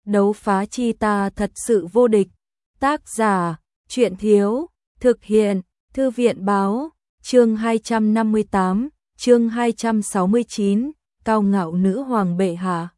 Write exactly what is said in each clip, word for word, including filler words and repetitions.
đấu phá chi ta thật sự vô địch. Tác giả, truyện thiếu, thực hiện, thư viện báo, chương hai trăm năm mươi tám, chương hai trăm sáu mươi chín, cao ngạo nữ hoàng bệ hạ.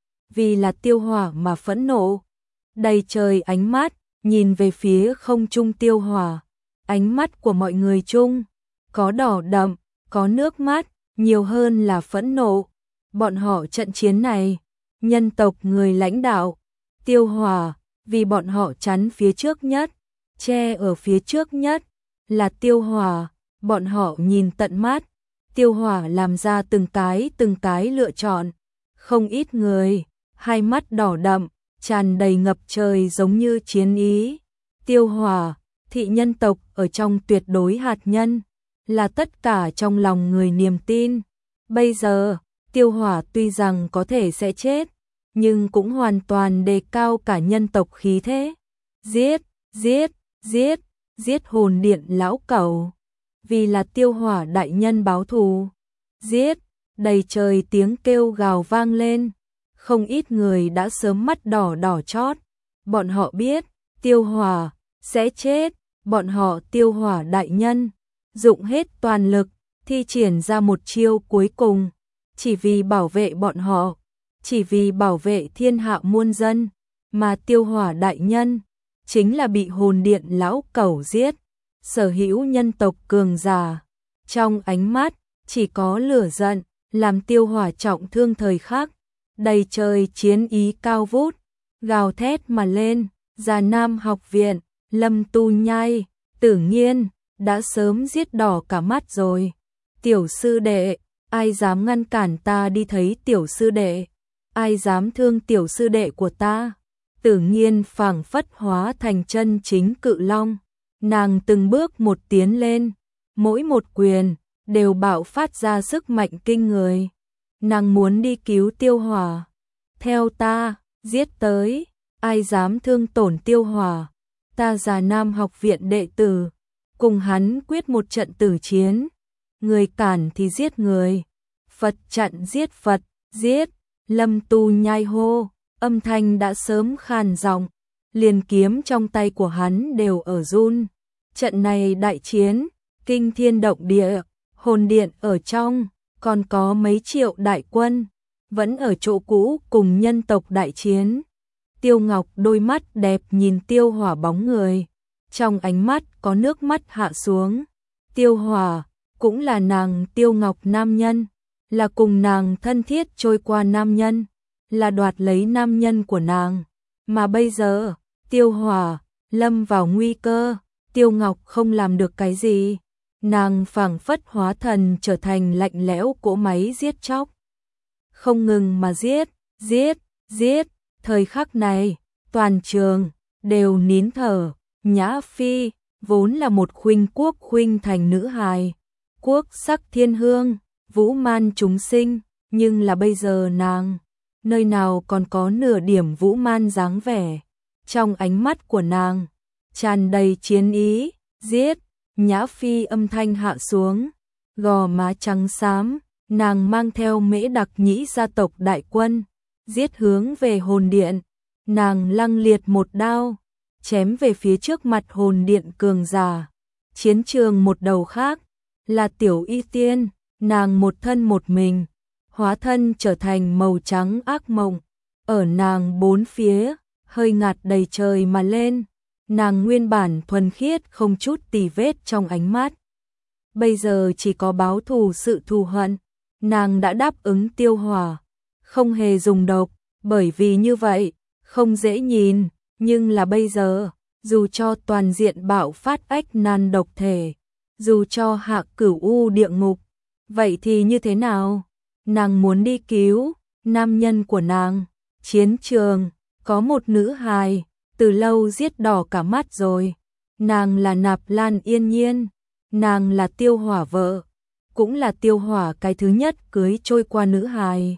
Vì là Tiêu Hỏa mà phẫn nộ, đầy trời ánh mắt, nhìn về phía không trung Tiêu Hỏa. Ánh mắt của mọi người chung, có đỏ đậm, có nước mắt, nhiều hơn là phẫn nộ. Bọn họ trận chiến này, nhân tộc người lãnh đạo, Tiêu Hỏa, vì bọn họ chắn phía trước nhất, che ở phía trước nhất, là Tiêu Hỏa, bọn họ nhìn tận mắt, Tiêu Hỏa làm ra từng cái từng cái lựa chọn, không ít người, hai mắt đỏ đậm, tràn đầy ngập trời giống như chiến ý. Tiêu Hỏa, thị nhân tộc ở trong tuyệt đối hạt nhân, là tất cả trong lòng người niềm tin. Bây giờ, Tiêu Hỏa tuy rằng có thể sẽ chết, nhưng cũng hoàn toàn đề cao cả nhân tộc khí thế. Giết, giết, giết, giết hồn điện lão cẩu, vì là Tiêu Hỏa đại nhân báo thù. Giết, đầy trời tiếng kêu gào vang lên, không ít người đã sớm mắt đỏ đỏ chót. Bọn họ biết, Tiêu Hỏa sẽ chết, bọn họ Tiêu Hỏa đại nhân dụng hết toàn lực, thi triển ra một chiêu cuối cùng, chỉ vì bảo vệ bọn họ, chỉ vì bảo vệ thiên hạ muôn dân, mà Tiêu Hỏa đại nhân chính là bị hồn điện lão cẩu giết. Sở hữu nhân tộc cường giả, trong ánh mắt chỉ có lửa giận, làm Tiêu Hỏa trọng thương thời khắc, đầy trời chiến ý cao vút, gào thét mà lên. Già Nam học viện, Lâm Tu Nhai, Tử Nghiên đã sớm giết đỏ cả mắt rồi. Tiểu sư đệ, ai dám ngăn cản ta đi thấy tiểu sư đệ? Ai dám thương tiểu sư đệ của ta? Tử Nghiên phảng phất hóa thành chân chính cự long, nàng từng bước một tiến lên, mỗi một quyền đều bạo phát ra sức mạnh kinh người. Nàng muốn đi cứu Tiêu Hỏa. Theo ta, giết tới, ai dám thương tổn Tiêu Hỏa? Ta Già Nam học viện đệ tử, cùng hắn quyết một trận tử chiến. Người cản thì giết người, Phật chặn giết Phật, giết. Lâm Tu Nhai hô, âm thanh đã sớm khàn giọng, liền kiếm trong tay của hắn đều ở run. Trận này đại chiến, kinh thiên động địa, hồn điện ở trong, còn có mấy triệu đại quân, vẫn ở chỗ cũ cùng nhân tộc đại chiến. Tiêu Ngọc đôi mắt đẹp nhìn Tiêu Hỏa bóng người, trong ánh mắt có nước mắt hạ xuống. Tiêu Hỏa cũng là nàng Tiêu Ngọc nam nhân, là cùng nàng thân thiết trôi qua nam nhân, là đoạt lấy nam nhân của nàng. Mà bây giờ, Tiêu Hỏa lâm vào nguy cơ, Tiêu Ngọc không làm được cái gì. Nàng phảng phất hóa thần trở thành lạnh lẽo cỗ máy giết chóc, không ngừng mà giết, giết, giết. Thời khắc này, toàn trường đều nín thở. Nhã Phi vốn là một khuynh quốc khuynh thành nữ hài, quốc sắc thiên hương, vũ man chúng sinh, nhưng là bây giờ nàng, nơi nào còn có nửa điểm vũ man dáng vẻ. Trong ánh mắt của nàng, tràn đầy chiến ý, giết. Nhã Phi âm thanh hạ xuống, gò má trắng xám, nàng mang theo Mễ Đặc Nhĩ gia tộc đại quân, giết hướng về hồn điện. Nàng lăng liệt một đao, chém về phía trước mặt hồn điện cường giả. Chiến trường một đầu khác, là Tiểu Y Tiên, nàng một thân một mình, hóa thân trở thành màu trắng ác mộng. Ở nàng bốn phía, hơi ngạt đầy trời mà lên. Nàng nguyên bản thuần khiết không chút tì vết trong ánh mắt, bây giờ chỉ có báo thù sự thù hận. Nàng đã đáp ứng Tiêu Hỏa, không hề dùng độc, bởi vì như vậy, không dễ nhìn. Nhưng là bây giờ, dù cho toàn diện bạo phát ách nan độc thể, dù cho hạ cửu u địa ngục, vậy thì như thế nào? Nàng muốn đi cứu nam nhân của nàng. Chiến trường, có một nữ hài, từ lâu giết đỏ cả mắt rồi. Nàng là Nạp Lan Yên Nhiên, nàng là Tiêu Hỏa vợ, cũng là Tiêu Hỏa cái thứ nhất cưới trôi qua nữ hài.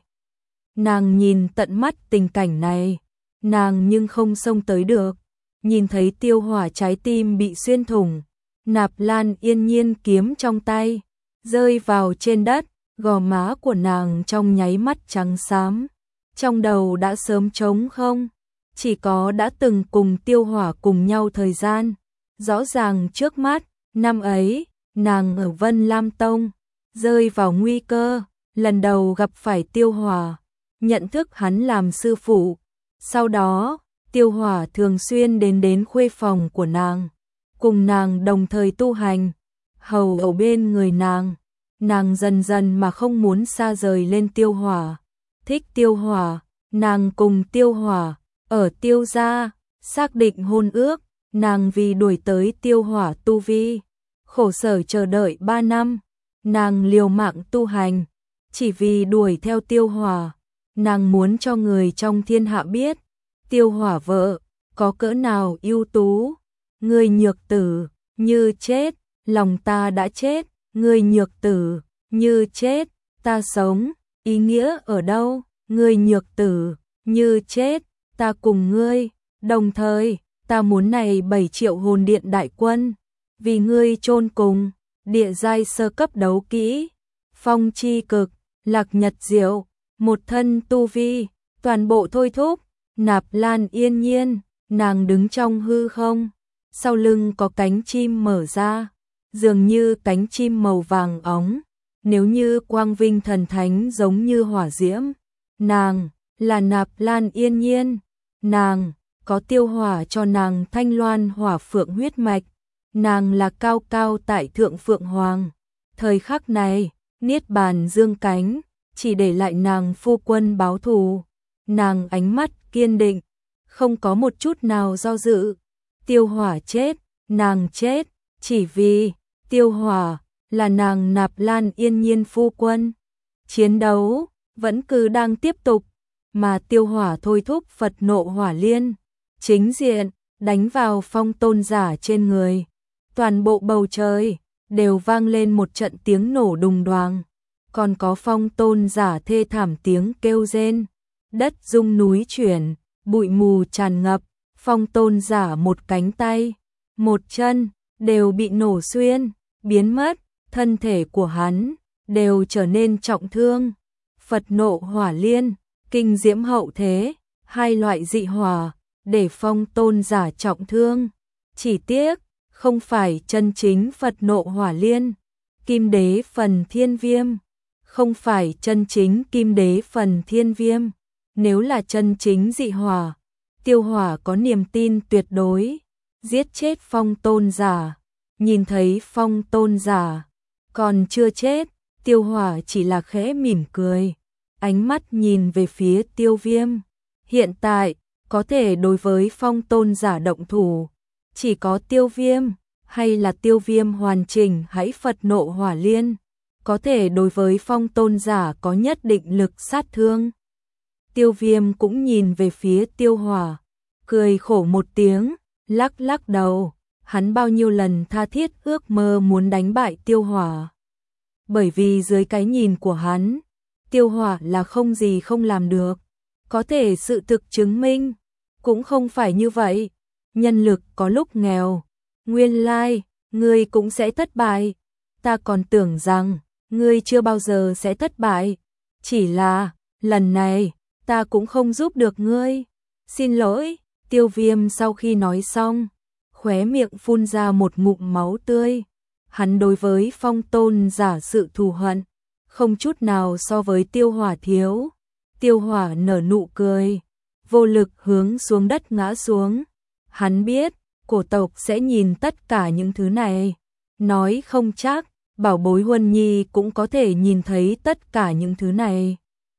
Nàng nhìn tận mắt tình cảnh này, nàng nhưng không xông tới được. Nhìn thấy Tiêu Hỏa trái tim bị xuyên thủng, Nạp Lan Yên Nhiên kiếm trong tay rơi vào trên đất, gò má của nàng trong nháy mắt trắng xám, trong đầu đã sớm trống không. chỉ có đã từng cùng Tiêu Hỏa cùng nhau thời gian. Rõ ràng trước mắt, năm ấy, nàng ở Vân Lam Tông, rơi vào nguy cơ, lần đầu gặp phải Tiêu Hỏa, nhận thức hắn làm sư phụ. Sau đó, Tiêu Hỏa thường xuyên đến đến khuê phòng của nàng, cùng nàng đồng thời tu hành, hầu ở bên người nàng. Nàng dần dần mà không muốn xa rời lên Tiêu Hỏa, thích Tiêu Hỏa, nàng cùng Tiêu Hỏa ở Tiêu gia xác định hôn ước, nàng vì đuổi tới Tiêu Hỏa tu vi, khổ sở chờ đợi ba năm, nàng liều mạng tu hành, chỉ vì đuổi theo Tiêu Hỏa. Nàng muốn cho người trong thiên hạ biết, Tiêu Hỏa vợ có cỡ nào ưu tú. Ngươi nhược tử, như chết, lòng ta đã chết, ngươi nhược tử, như chết, ta sống, ý nghĩa ở đâu? Ngươi nhược tử, như chết, ta cùng ngươi, đồng thời, ta muốn này bảy triệu hồn điện đại quân, vì ngươi chôn cùng, địa giai sơ cấp đấu kỹ, phong chi cực, lạc nhật diệu, một thân tu vi, toàn bộ thôi thúc. Nạp Lan Yên Nhiên, nàng đứng trong hư không, sau lưng có cánh chim mở ra, dường như cánh chim màu vàng óng, nếu như quang vinh thần thánh giống như hỏa diễm. Nàng là Nạp Lan Yên Nhiên, nàng có Tiêu Hỏa cho nàng thanh loan hỏa phượng huyết mạch, nàng là cao cao tại thượng phượng hoàng. Thời khắc này, niết bàn dương cánh, chỉ để lại nàng phu quân báo thù. Nàng ánh mắt kiên định, không có một chút nào do dự. Tiêu Hỏa chết, nàng chết, chỉ vì Tiêu Hỏa là nàng Nạp Lan Yên Nhiên phu quân. Chiến đấu vẫn cứ đang tiếp tục, mà Tiêu Hỏa thôi thúc Phật nộ hỏa liên, chính diện đánh vào Phong Tôn giả trên người. Toàn bộ bầu trời đều vang lên một trận tiếng nổ đùng đoàng, còn có Phong Tôn giả thê thảm tiếng kêu rên. Đất rung núi chuyển, bụi mù tràn ngập, Phong Tôn giả một cánh tay, một chân đều bị nổ xuyên, biến mất, thân thể của hắn đều trở nên trọng thương. Phật nộ hỏa liên, kinh diễm hậu thế, hai loại dị hỏa để Phong Tôn giả trọng thương. Chỉ tiếc, không phải chân chính Phật nộ hỏa liên, Kim Đế phần thiên viêm, không phải chân chính Kim Đế phần thiên viêm. Nếu là chân chính dị hỏa, Tiêu Hỏa có niềm tin tuyệt đối giết chết Phong Tôn giả. Nhìn thấy Phong Tôn giả còn chưa chết, Tiêu Hỏa chỉ là khẽ mỉm cười, ánh mắt nhìn về phía Tiêu Viêm. Hiện tại, có thể đối với Phong Tôn giả động thủ, chỉ có Tiêu Viêm, hay là Tiêu Viêm hoàn chỉnh hãy Phật nộ hỏa liên, có thể đối với Phong Tôn giả có nhất định lực sát thương. Tiêu Viêm cũng nhìn về phía Tiêu Hỏa, cười khổ một tiếng, lắc lắc đầu. Hắn bao nhiêu lần tha thiết ước mơ muốn đánh bại Tiêu Hỏa. Bởi vì dưới cái nhìn của hắn, Tiêu Hỏa là không gì không làm được. Có thể sự thực chứng minh, cũng không phải như vậy. Nhân lực có lúc nghèo, nguyên lai, ngươi cũng sẽ thất bại. Ta còn tưởng rằng, ngươi chưa bao giờ sẽ thất bại. Chỉ là, lần này, ta cũng không giúp được ngươi. Xin lỗi. Tiêu Viêm sau khi nói xong, khóe miệng phun ra một ngụm máu tươi. Hắn đối với Phong Tôn giả sự thù hận, không chút nào so với Tiêu Hỏa thiếu. Tiêu Hỏa nở nụ cười, vô lực hướng xuống đất ngã xuống. Hắn biết, cổ tộc sẽ nhìn tất cả những thứ này. Nói không chắc, bảo bối Huân Nhi cũng có thể nhìn thấy tất cả những thứ này.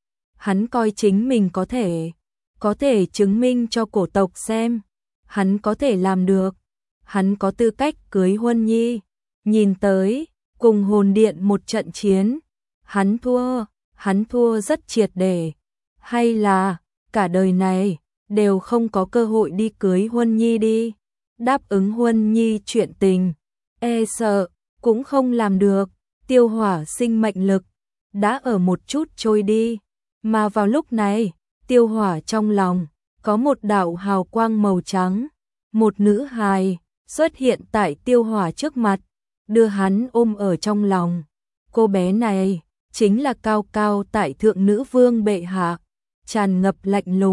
Hắn coi chính mình có thể, có thể chứng minh cho cổ tộc xem. Hắn có thể làm được. Hắn có tư cách cưới Huân Nhi. Nhìn tới, cùng hồn điện một trận chiến. Hắn thua, hắn thua rất triệt để. Hay là, cả đời này, đều không có cơ hội đi cưới Huân Nhi đi. Đáp ứng Huân Nhi chuyện tình, e sợ, cũng không làm được. Tiêu Hỏa sinh mệnh lực, đã ở một chút trôi đi. Mà vào lúc này, Tiêu Hỏa trong lòng, có một đạo hào quang màu trắng. Một nữ hài, xuất hiện tại Tiêu Hỏa trước mặt, đưa hắn ôm ở trong lòng. Cô bé này, chính là cao cao tại thượng nữ vương bệ hạ, tràn ngập lạnh lùng,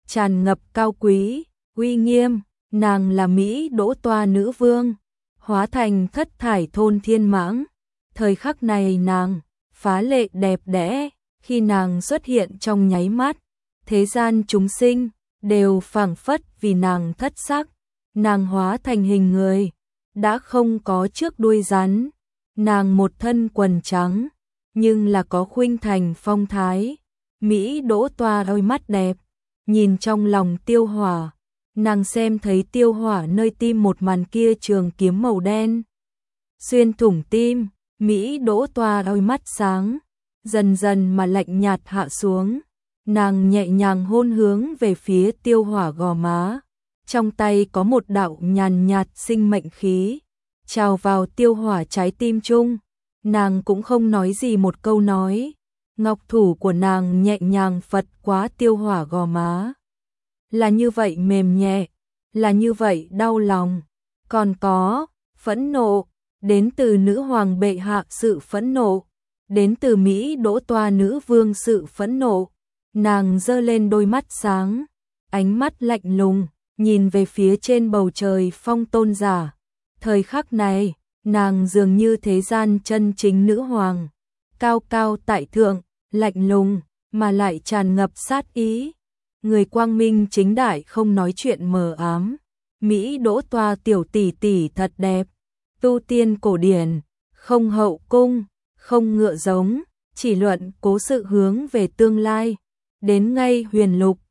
tràn ngập cao quý, uy nghiêm, nàng là Mỹ Đỗ Toa nữ vương, hóa thành thất thải thôn thiên mãng. Thời khắc này nàng phá lệ đẹp đẽ, khi nàng xuất hiện trong nháy mắt, thế gian chúng sinh đều phảng phất vì nàng thất sắc. Nàng hóa thành hình người, đã không có trước đuôi rắn, nàng một thân quần trắng, nhưng là có khuynh thành phong thái. Mỹ Đỗ Toa đôi mắt đẹp, nhìn trong lòng Tiêu Hỏa, nàng xem thấy Tiêu Hỏa nơi tim một màn kia trường kiếm màu đen xuyên thủng tim. Mỹ Đỗ Toa đôi mắt sáng, dần dần mà lạnh nhạt hạ xuống, nàng nhẹ nhàng hôn hướng về phía Tiêu Hỏa gò má, trong tay có một đạo nhàn nhạt sinh mệnh khí trào vào Tiêu Hỏa trái tim chung. Nàng cũng không nói gì một câu nói, ngọc thủ của nàng nhẹ nhàng phật quá Tiêu Hỏa gò má. Là như vậy mềm nhẹ, là như vậy đau lòng, còn có phẫn nộ, đến từ nữ hoàng bệ hạ sự phẫn nộ, đến từ Mỹ Đỗ Toa nữ vương sự phẫn nộ. Nàng giơ lên đôi mắt sáng, ánh mắt lạnh lùng, nhìn về phía trên bầu trời phong tôn giả. Thời khắc này, nàng dường như thế gian chân chính nữ hoàng, cao cao tại thượng, lạnh lùng, mà lại tràn ngập sát ý. Người quang minh chính đại không nói chuyện mờ ám. Mỹ Đỗ Toa tiểu tỷ tỷ thật đẹp, tu tiên cổ điển, không hậu cung, không ngựa giống, chỉ luận cố sự hướng về tương lai. Đến ngay huyền lục,